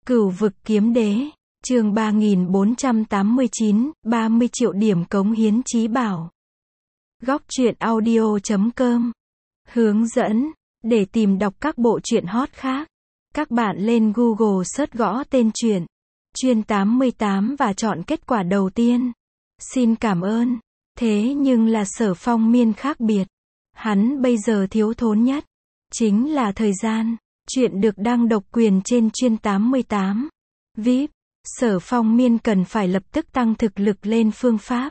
Cửu vực kiếm đế, chương 3489, 30 triệu điểm cống hiến chí bảo. Góc truyện audio.com. Hướng dẫn, để tìm đọc các bộ truyện hot khác, các bạn lên Google search gõ tên truyện, Chuyên 88 và chọn kết quả đầu tiên. Xin cảm ơn. Thế nhưng là Sở Phong Miên khác biệt. Hắn bây giờ thiếu thốn nhất, chính là thời gian. Chuyện được đăng độc quyền trên Chuyên 88. VIP, Sở Phong Miên cần phải lập tức tăng thực lực lên phương pháp.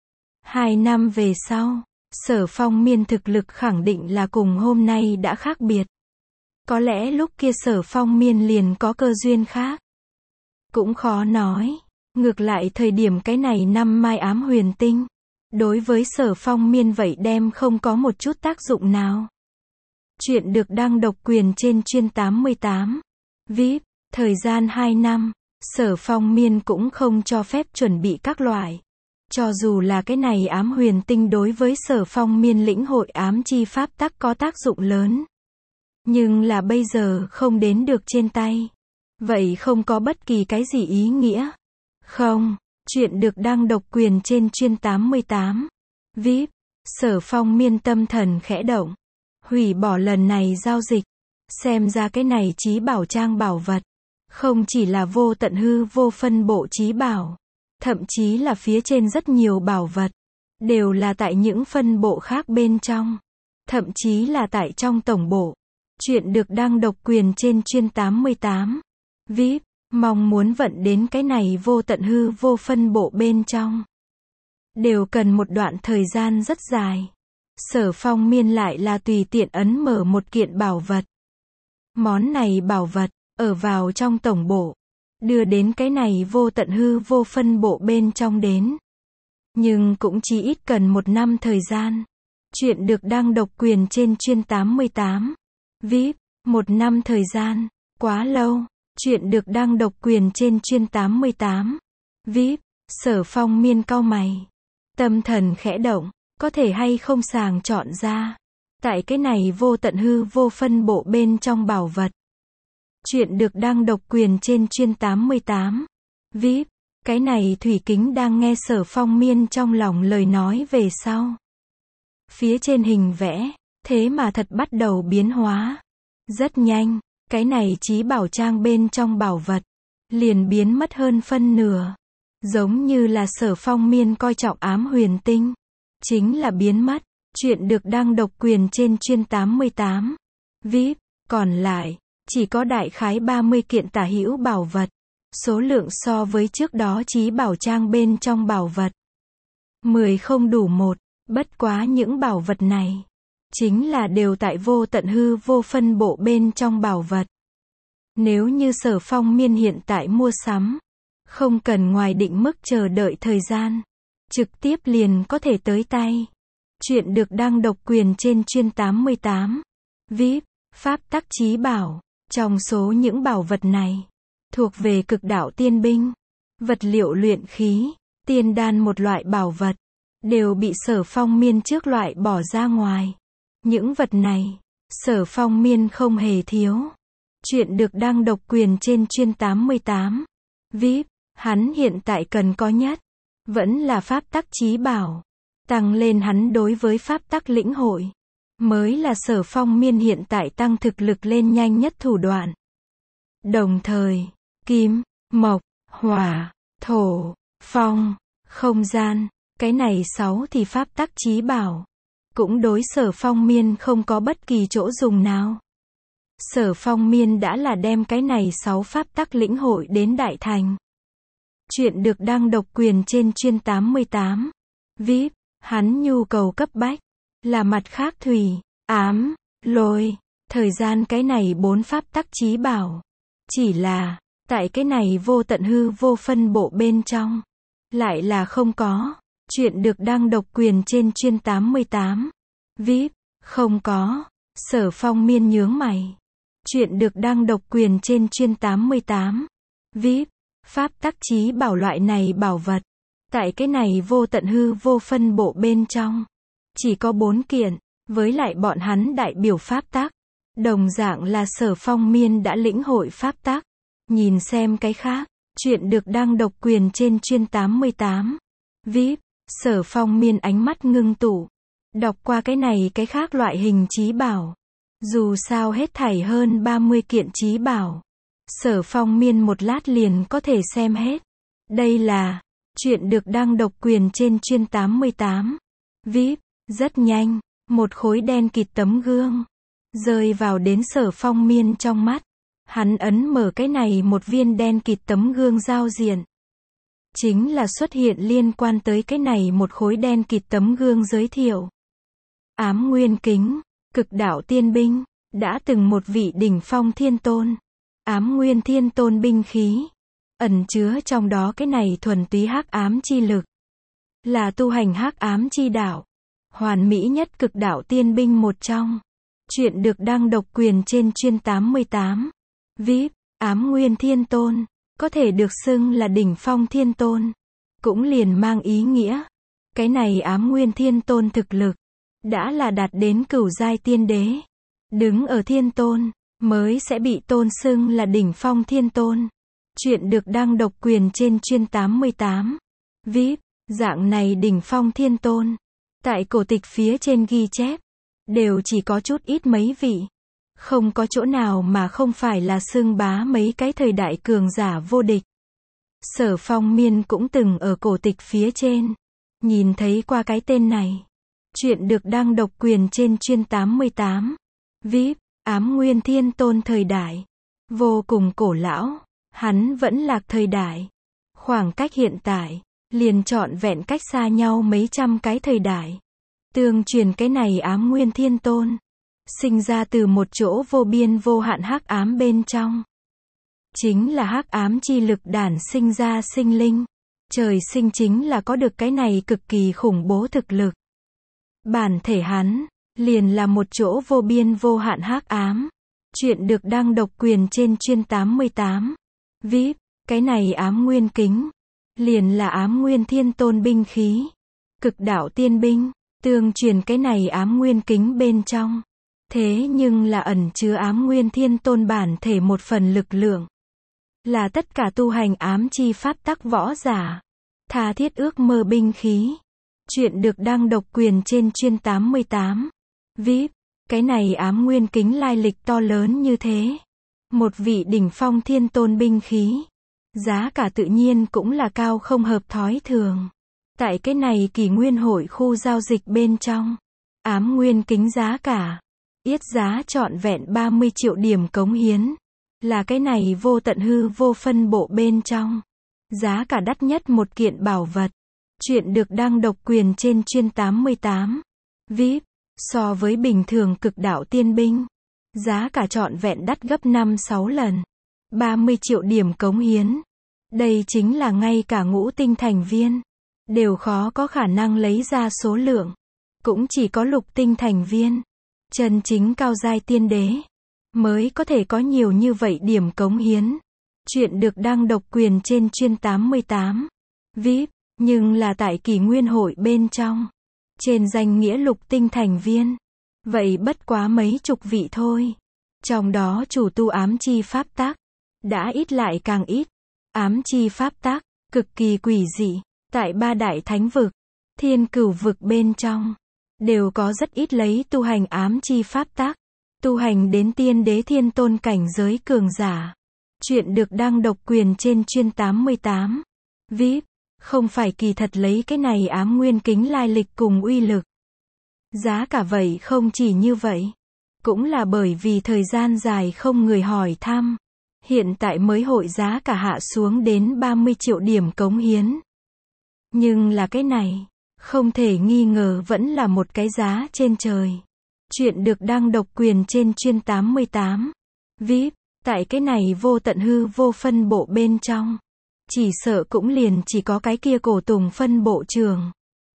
2 năm về sau, Sở Phong Miên thực lực khẳng định là cùng hôm nay đã khác biệt. Có lẽ lúc kia Sở Phong Miên liền có cơ duyên khác. Cũng khó nói. Ngược lại thời điểm cái này năm mai ám huyền tinh, đối với Sở Phong Miên vậy đem không có một chút tác dụng nào. Chuyện được đăng độc quyền trên Chuyên 88. VIP, thời gian 2 năm, Sở Phong Miên cũng không cho phép chuẩn bị các loại. Cho dù là cái này ám huyền tinh đối với Sở Phong Miên lĩnh hội ám chi pháp tắc có tác dụng lớn. Nhưng là bây giờ không đến được trên tay. Vậy không có bất kỳ cái gì ý nghĩa. Không, chuyện được đăng độc quyền trên Chuyên 88. VIP, Sở Phong Miên tâm thần khẽ động. Hủy bỏ lần này giao dịch. Xem ra cái này chí bảo trang bảo vật. Không chỉ là vô tận hư vô phân bộ chí bảo. Thậm chí là phía trên rất nhiều bảo vật. Đều là tại những phân bộ khác bên trong. Thậm chí là tại trong tổng bộ. Chuyện được đăng độc quyền trên Chuyên 88. VIP, mong muốn vận đến cái này vô tận hư vô phân bộ bên trong. Đều cần một đoạn thời gian rất dài. Sở Phong Miên lại là tùy tiện ấn mở một kiện bảo vật. Món này bảo vật, ở vào trong tổng bộ. Đưa đến cái này vô tận hư vô phân bộ bên trong đến. Nhưng cũng chỉ ít cần 1 năm thời gian. Chuyện được đăng độc quyền trên Chuyên 88. VIP, 1 năm thời gian, quá lâu. Chuyện được đăng độc quyền trên Chuyên 88. VIP, Sở Phong Miên cau mày. Tâm thần khẽ động, có thể hay không sàng chọn ra. Tại cái này vô tận hư vô phân bộ bên trong bảo vật. Chuyện được đăng độc quyền trên Chuyên 88. VIP, cái này thủy kính đang nghe Sở Phong Miên trong lòng lời nói về sau. Phía trên hình vẽ, thế mà thật bắt đầu biến hóa. Rất nhanh, cái này chí bảo trang bên trong bảo vật, liền biến mất hơn phân nửa. Giống như là Sở Phong Miên coi trọng ám huyền tinh. Chính là biến mất. Chuyện được đăng độc quyền trên Chuyên 88. VIP, còn lại, chỉ có đại khái 30 kiện tả hữu bảo vật. Số lượng so với trước đó chí bảo trang bên trong bảo vật 10 không đủ 1, bất quá những bảo vật này chính là đều tại vô tận hư vô phân bộ bên trong bảo vật. Nếu như Sở Phong Miên hiện tại mua sắm, không cần ngoài định mức chờ đợi thời gian, trực tiếp liền có thể tới tay. Chuyện được đăng độc quyền trên Chuyên 88. VIP, pháp tắc chí bảo. Trong số những bảo vật này, thuộc về cực đạo tiên binh, vật liệu luyện khí, tiên đan một loại bảo vật, đều bị Sở Phong Miên trước loại bỏ ra ngoài. Những vật này, Sở Phong Miên không hề thiếu. Chuyện được đăng độc quyền trên Chuyên 88. VIP, hắn hiện tại cần có nhất, vẫn là pháp tắc chí bảo. Tăng lên hắn đối với pháp tắc lĩnh hội, mới là Sở Phong Miên hiện tại tăng thực lực lên nhanh nhất thủ đoạn. Đồng thời, kim, mộc, hỏa, thổ, phong, không gian, cái này 6 thì pháp tắc chí bảo, cũng đối Sở Phong Miên không có bất kỳ chỗ dùng nào. Sở Phong Miên đã là đem cái này 6 pháp tắc lĩnh hội đến đại thành. Chuyện được đăng độc quyền trên Chuyên 88. VIP, hắn nhu cầu cấp bách là mặt khác thủy, ám, lôi, thời gian cái này 4 pháp tắc chí bảo. Chỉ là, tại cái này vô tận hư vô phân bộ bên trong, lại là không có. Chuyện được đăng độc quyền trên Chuyên 88. VIP, không có. Sở Phong Miên nhướng mày. Chuyện được đăng độc quyền trên Chuyên 88. VIP, pháp tắc chí bảo loại này bảo vật. Tại cái này vô tận hư vô phân bộ bên trong, chỉ có 4 kiện, với lại bọn hắn đại biểu pháp tắc. Đồng dạng là Sở Phong Miên đã lĩnh hội pháp tắc. Nhìn xem cái khác. Chuyện được đăng độc quyền trên chuyên 88. VIP. Sở Phong Miên ánh mắt ngưng tụ. Đọc qua cái này cái khác loại hình trí bảo. Dù sao hết thảy hơn 30 kiện trí bảo. Sở Phong Miên một lát liền có thể xem hết. Đây là chuyện được đăng độc quyền trên chuyên 88. VIP. Rất nhanh, một khối đen kịt tấm gương rơi vào đến Sở Phong Miên trong mắt. Hắn ấn mở cái này một viên đen kịt tấm gương giao diện. Chính là xuất hiện liên quan tới cái này một khối đen kịt tấm gương giới thiệu. Ám Nguyên Kính, cực đạo tiên binh, đã từng một vị đỉnh phong thiên tôn. Ám Nguyên Thiên Tôn binh khí, ẩn chứa trong đó cái này thuần túy hắc ám chi lực. Là tu hành hắc ám chi đạo. Hoàn mỹ nhất cực đạo tiên binh một trong. Chuyện được đăng độc quyền trên chuyên 88. VIP. Ám Nguyên Thiên Tôn, có thể được xưng là đỉnh phong thiên tôn. Cũng liền mang ý nghĩa. Cái này Ám Nguyên Thiên Tôn thực lực, đã là đạt đến cửu giai tiên đế. Đứng ở thiên tôn, mới sẽ bị tôn xưng là đỉnh phong thiên tôn. Chuyện được đăng độc quyền trên chuyên 88. VIP. Dạng này đỉnh phong thiên tôn. Tại cổ tịch phía trên ghi chép, đều chỉ có chút ít mấy vị. Không có chỗ nào mà không phải là xưng bá mấy cái thời đại cường giả vô địch. Sở Phong Miên cũng từng ở cổ tịch phía trên nhìn thấy qua cái tên này. Chuyện được đăng độc quyền trên chuyên 88. VIP. Ám Nguyên Thiên Tôn thời đại vô cùng cổ lão. Hắn vẫn lạc thời đại. Khoảng cách hiện tại liền trọn vẹn cách xa nhau mấy trăm cái thời đại. Tương truyền cái này Ám Nguyên Thiên Tôn sinh ra từ một chỗ vô biên vô hạn hắc ám bên trong. Chính là hắc ám chi lực đản sinh ra sinh linh. Trời sinh chính là có được cái này cực kỳ khủng bố thực lực. Bản thể hắn liền là một chỗ vô biên vô hạn hắc ám. Chuyện được đăng độc quyền trên chuyên 88. VIP. Cái này Ám Nguyên Kính liền là Ám Nguyên Thiên Tôn binh khí. Cực đạo tiên binh. Tương truyền cái này Ám Nguyên Kính bên trong, thế nhưng là ẩn chứa Ám Nguyên Thiên Tôn bản thể một phần lực lượng. Là tất cả tu hành ám chi pháp tắc võ giả tha thiết ước mơ binh khí. Chuyện được đăng độc quyền trên chuyên 88. VIP. Cái này Ám Nguyên Kính lai lịch to lớn như thế. Một vị đỉnh phong thiên tôn binh khí. Giá cả tự nhiên cũng là cao không hợp thói thường. Tại cái này Kỷ Nguyên hội khu giao dịch bên trong, Ám Nguyên Kính giá cả yết giá trọn vẹn 30 triệu điểm cống hiến. Là cái này vô tận hư vô phân bộ bên trong giá cả đắt nhất một kiện bảo vật. Chuyện được đăng độc quyền trên chuyên 88. VIP. So với bình thường cực đạo tiên binh, giá cả trọn vẹn đắt gấp 5-6 lần. 30 triệu điểm cống hiến. Đây chính là ngay cả ngũ tinh thành viên đều khó có khả năng lấy ra số lượng. Cũng chỉ có lục tinh thành viên, chân chính cao giai tiên đế, mới có thể có nhiều như vậy điểm cống hiến. Chuyện được đăng độc quyền trên chuyên 88. VIP. Nhưng là tại Kỷ Nguyên hội bên trong, trên danh nghĩa lục tinh thành viên, vậy bất quá mấy chục vị thôi. Trong đó chủ tu ám chi pháp tắc đã ít lại càng ít. Ám chi pháp tắc cực kỳ quỷ dị. Tại ba đại thánh vực, thiên cửu vực bên trong, đều có rất ít lấy tu hành ám chi pháp tắc, tu hành đến tiên đế thiên tôn cảnh giới cường giả. Chuyện được đăng độc quyền trên chuyên 88. VIP. Không phải kỳ thật lấy cái này Ám Nguyên Kính lai lịch cùng uy lực. Giá cả vậy không chỉ như vậy. Cũng là bởi vì thời gian dài không người hỏi thăm. Hiện tại mới hội giá cả hạ xuống đến 30 triệu điểm cống hiến. Nhưng là cái này, không thể nghi ngờ vẫn là một cái giá trên trời. Chuyện được đăng độc quyền trên chuyên 88. VIP. Tại cái này vô tận hư vô phân bộ bên trong, chỉ sợ cũng liền chỉ có cái kia cổ tùng phân bộ trường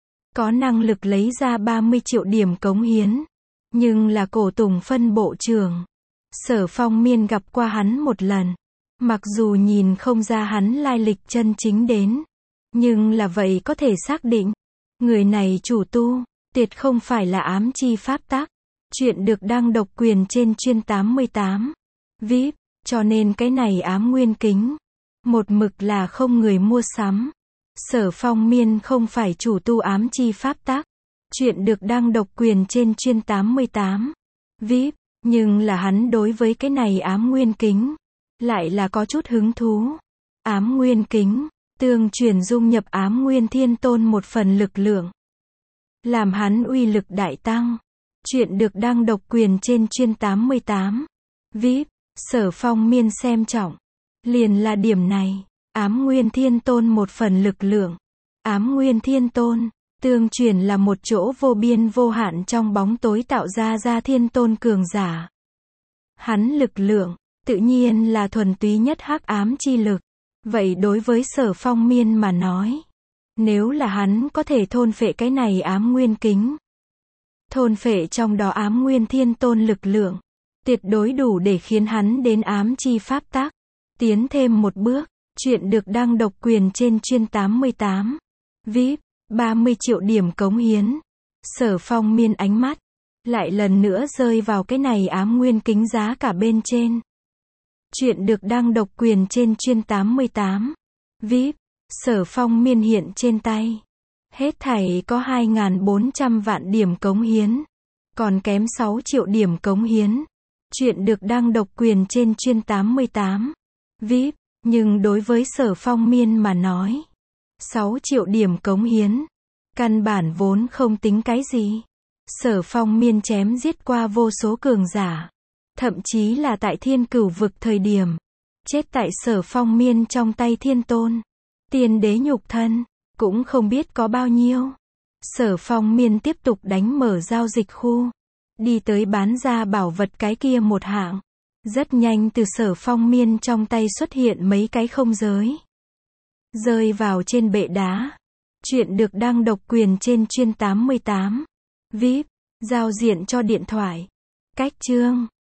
có năng lực lấy ra 30 triệu điểm cống hiến. Nhưng là cổ tùng phân bộ trường, Sở Phong Miên gặp qua hắn một lần. Mặc dù nhìn không ra hắn lai lịch chân chính đến, nhưng là vậy có thể xác định, người này chủ tu, tuyệt không phải là ám chi pháp tắc. Chuyện được đăng độc quyền trên chuyên 88. VIP. Cho nên cái này ám nguyên kính, một mực là không người mua sắm. Sở Phong Miên không phải chủ tu ám chi pháp tắc. Chuyện được đăng độc quyền trên chuyên 88. VIP, nhưng là hắn đối với cái này ám nguyên kính, lại là có chút hứng thú. Ám nguyên kính, tương truyền dung nhập ám nguyên thiên tôn một phần lực lượng, làm hắn uy lực đại tăng. Chuyện được đăng độc quyền trên chuyên 88. VIP, Sở Phong Miên xem trọng, liền là điểm này. Ám nguyên thiên tôn một phần lực lượng. Ám nguyên thiên tôn, tương truyền là một chỗ vô biên vô hạn trong bóng tối tạo ra thiên tôn cường giả. Hắn lực lượng, tự nhiên là thuần túy nhất hắc ám chi lực. Vậy đối với Sở Phong Miên mà nói, nếu là hắn có thể thôn phệ cái này ám nguyên kính, thôn phệ trong đó ám nguyên thiên tôn lực lượng, tuyệt đối đủ để khiến hắn đến ám chi pháp tắc, tiến thêm một bước. Chuyện được đăng độc quyền trên chuyên 88. VIP, 30 triệu điểm cống hiến. Sở Phong Miên ánh mắt lại lần nữa rơi vào cái này ám nguyên kính giá cả bên trên. Chuyện được đăng độc quyền trên chuyên 88. VIP, Sở Phong Miên hiện trên tay, hết thảy có 2.400 vạn điểm cống hiến, còn kém 6 triệu điểm cống hiến. Chuyện được đăng độc quyền trên chuyên 88. VIP, nhưng đối với Sở Phong Miên mà nói, 6 triệu điểm cống hiến, căn bản vốn không tính cái gì. Sở Phong Miên chém giết qua vô số cường giả, thậm chí là tại Thiên Cửu vực thời điểm, chết tại Sở Phong Miên trong tay thiên tôn, tiên đế nhục thân, cũng không biết có bao nhiêu. Sở Phong Miên tiếp tục đánh mở giao dịch khu, đi tới bán ra bảo vật cái kia một hạng. Rất nhanh từ Sở Phong Miên trong tay xuất hiện mấy cái không giới, rơi vào trên bệ đá. Chuyện được đăng độc quyền trên chuyên 88. VIP, giao diện cho điện thoại. Cách chương